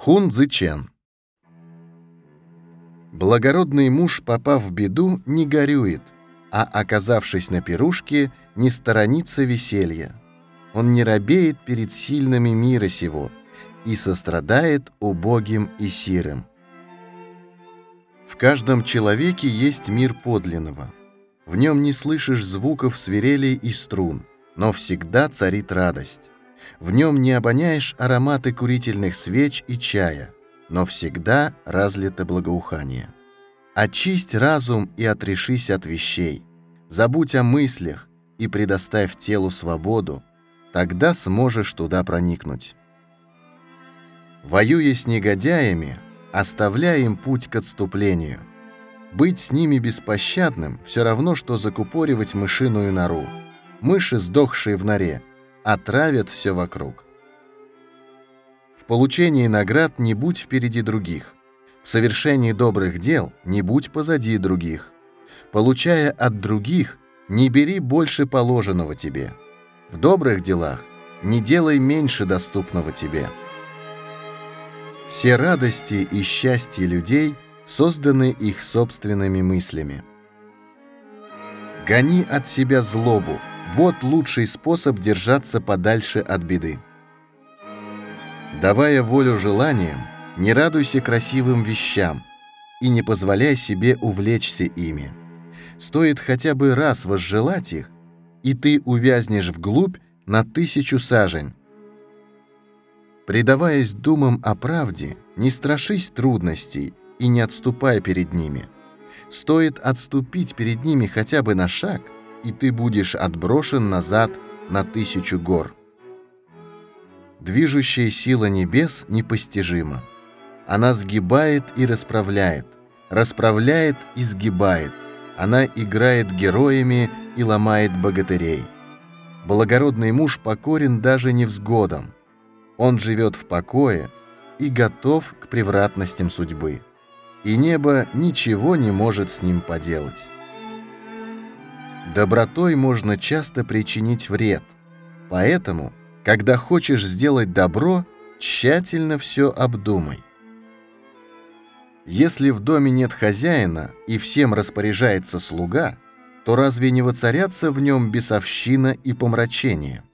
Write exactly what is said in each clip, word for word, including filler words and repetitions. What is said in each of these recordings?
Хун Цзы Чен. Благородный муж, попав в беду, не горюет, а, оказавшись на пирушке, не сторонится веселья. Он не робеет перед сильными мира сего и сострадает убогим и сирым. В каждом человеке есть мир подлинного. В нем не слышишь звуков свирелей и струн, но всегда царит радость. В нем не обоняешь ароматы курительных свеч и чая, но всегда разлито благоухание. Очисть разум и отрешись от вещей, забудь о мыслях и предоставь телу свободу, тогда сможешь туда проникнуть. Воюя с негодяями, оставляй им путь к отступлению. Быть с ними беспощадным все равно, что закупоривать мышиную нору. Мыши, сдохшие в норе, отравят все вокруг. В получении наград не будь впереди других. В совершении добрых дел не будь позади других. Получая от других, не бери больше положенного тебе. В добрых делах не делай меньше доступного тебе. Все радости и счастья людей созданы их собственными мыслями. Гони от себя злобу. Вот лучший способ держаться подальше от беды. Давая волю желаниям, не радуйся красивым вещам и не позволяй себе увлечься ими. Стоит хотя бы раз возжелать их, и ты увязнешь вглубь на тысячу сажень. Предаваясь думам о правде, не страшись трудностей и не отступай перед ними. Стоит отступить перед ними хотя бы на шаг, и ты будешь отброшен назад на тысячу гор. Движущая сила небес непостижима. Она сгибает и расправляет, расправляет и сгибает. Она играет героями и ломает богатырей. Благородный муж покорен даже невзгодам. Он живет в покое и готов к превратностям судьбы. И небо ничего не может с ним поделать. Добротой можно часто причинить вред, поэтому, когда хочешь сделать добро, тщательно все обдумай. Если в доме нет хозяина и всем распоряжается слуга, то разве не воцарятся в нем бесовщина и помрачение?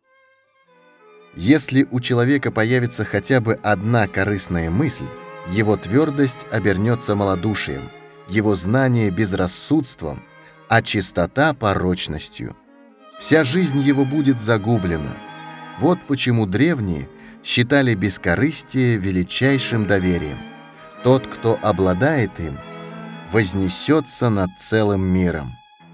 Если у человека появится хотя бы одна корыстная мысль, его твердость обернется малодушием, его знание безрассудством, а чистота порочностью. Вся жизнь его будет загублена. Вот почему древние считали бескорыстие величайшим доверием. Тот, кто обладает им, вознесется над целым миром.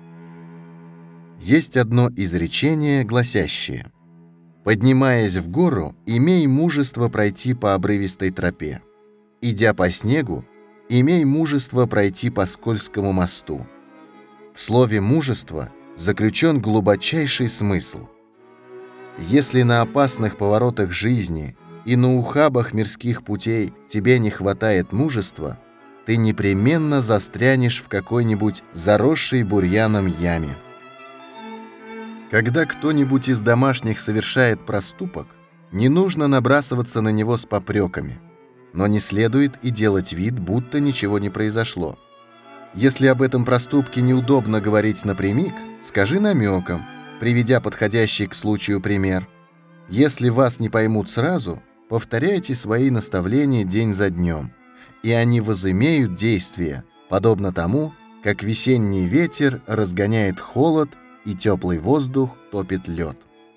Есть одно изречение, гласящее: «Поднимаясь в гору, имей мужество пройти по обрывистой тропе. Идя по снегу, имей мужество пройти по скользкому мосту». В слове «мужество» заключен глубочайший смысл. Если на опасных поворотах жизни и на ухабах мирских путей тебе не хватает мужества, ты непременно застрянешь в какой-нибудь заросшей бурьяном яме. Когда кто-нибудь из домашних совершает проступок, не нужно набрасываться на него с попреками, но не следует и делать вид, будто ничего не произошло. Если об этом проступке неудобно говорить напрямик, скажи намеком, приведя подходящий к случаю пример. Если вас не поймут сразу, повторяйте свои наставления день за днем, и они возымеют действие, подобно тому, как весенний ветер разгоняет холод и теплый воздух топит лед.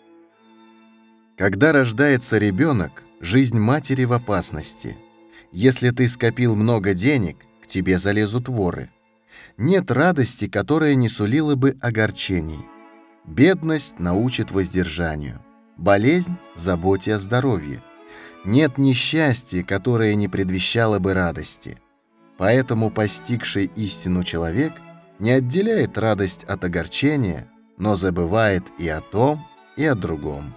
Когда рождается ребенок, жизнь матери в опасности. Если ты скопил много денег, к тебе залезут воры. Нет радости, которая не сулила бы огорчений. Бедность научит воздержанию. Болезнь – заботе о здоровье. Нет несчастья, которое не предвещало бы радости. Поэтому постигший истину человек не отделяет радость от огорчения, но забывает и о том, и о другом.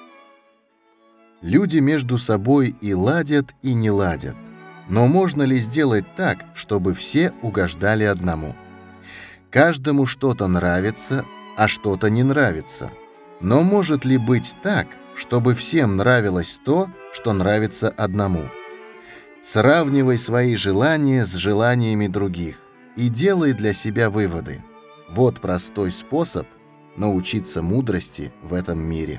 Люди между собой и ладят, и не ладят. Но можно ли сделать так, чтобы все угождали одному? Каждому что-то нравится, а что-то не нравится. Но может ли быть так, чтобы всем нравилось то, что нравится одному? Сравнивай свои желания с желаниями других и делай для себя выводы. Вот простой способ научиться мудрости в этом мире.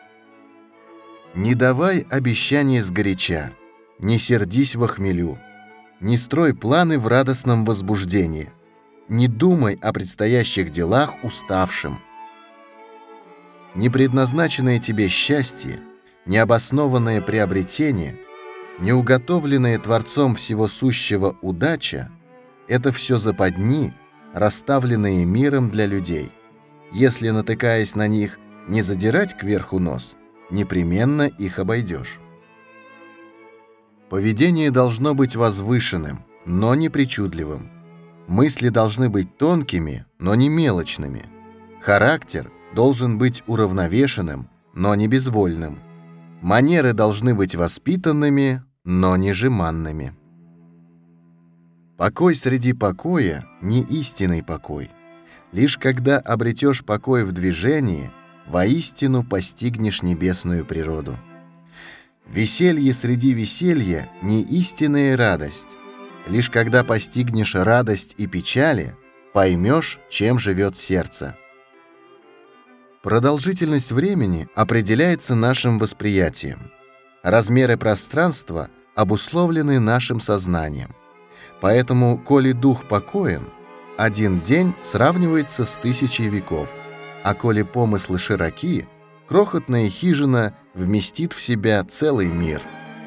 Не давай обещания сгоряча, не сердись во хмелю, не строй планы в радостном возбуждении, не думай о предстоящих делах уставшим. Непредназначенное тебе счастье, необоснованное приобретение, неуготовленное Творцом всего сущего удача — это все западни, расставленные миром для людей. Если, натыкаясь на них, не задирать кверху нос, непременно их обойдешь. Поведение должно быть возвышенным, но не причудливым. Мысли должны быть тонкими, но не мелочными. Характер должен быть уравновешенным, но не безвольным. Манеры должны быть воспитанными, но не жеманными. Покой среди покоя — не истинный покой. Лишь когда обретешь покой в движении, воистину постигнешь небесную природу. Веселье среди веселья — не истинная радость. Лишь когда постигнешь радость и печали, поймешь, чем живет сердце. Продолжительность времени определяется нашим восприятием. Размеры пространства обусловлены нашим сознанием. Поэтому, коли дух покоен, один день сравнивается с тысячей веков, а коли помыслы широки, крохотная хижина вместит в себя целый мир.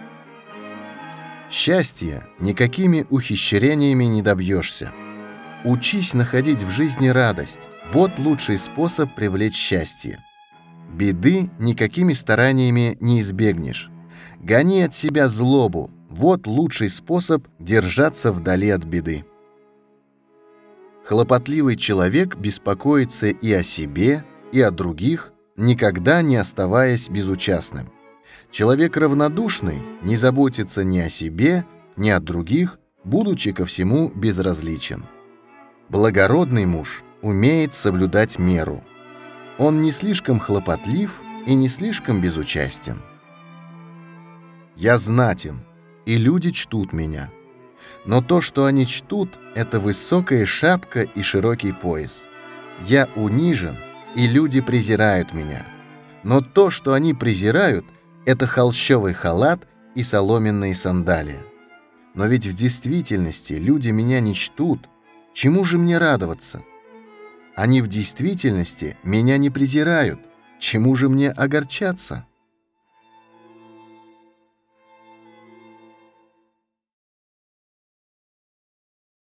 Счастья никакими ухищрениями не добьешься. Учись находить в жизни радость. Вот лучший способ привлечь счастье. Беды никакими стараниями не избегнешь. Гони от себя злобу. Вот лучший способ держаться вдали от беды. Хлопотливый человек беспокоится и о себе, и о других, никогда не оставаясь безучастным. Человек равнодушный не заботится ни о себе, ни о других, будучи ко всему безразличен. Благородный муж умеет соблюдать меру. Он не слишком хлопотлив и не слишком безучастен. Я знатен, и люди чтут меня. Но то, что они чтут, это высокая шапка и широкий пояс. Я унижен, и люди презирают меня. Но то, что они презирают, это холщовый халат и соломенные сандалии. Но ведь в действительности люди меня не чтут. Чему же мне радоваться? Они в действительности меня не презирают. Чему же мне огорчаться?